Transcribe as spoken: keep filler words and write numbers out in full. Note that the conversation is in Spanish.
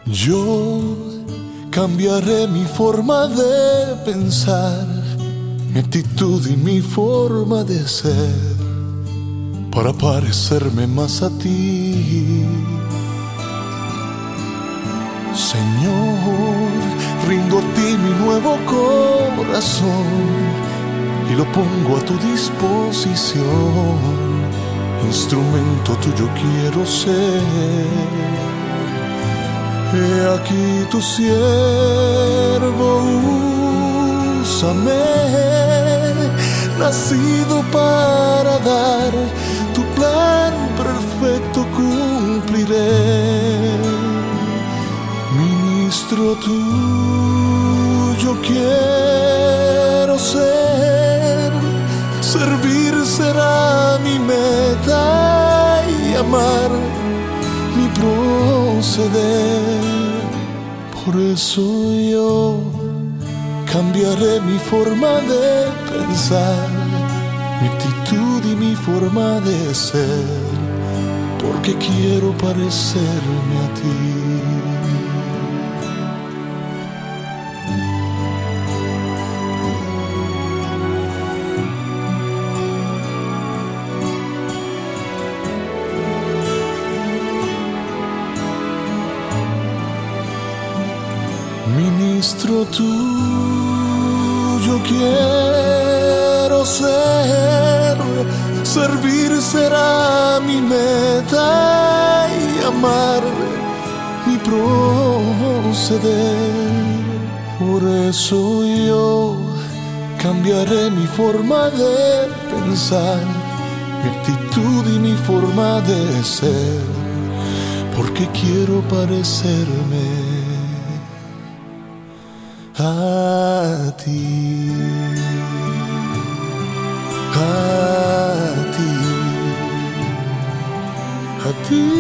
Yo cambiaré mi forma de pensar, mi actitud y mi forma de ser, para parecerme más a ti. Señor, rindo a ti mi nuevo corazón y lo pongo a tu disposición. Instrumento tuyo quiero ser. He aquí tu siervo, úsame, nacido para dar tu plan perfecto cumpliré. Ministro tuyo quiero ser, servir será mi meta y amar mi proceder. Por eso yo cambiaré mi forma de pensar, mi actitud y mi forma de ser, porque quiero parecerme a ti. Ministro tuyo quiero ser, servir será mi meta y amar mi proceder. Por eso yo cambiaré mi forma de pensar, mi actitud y mi forma de ser, porque quiero parecerme a ti, a ti, a ti.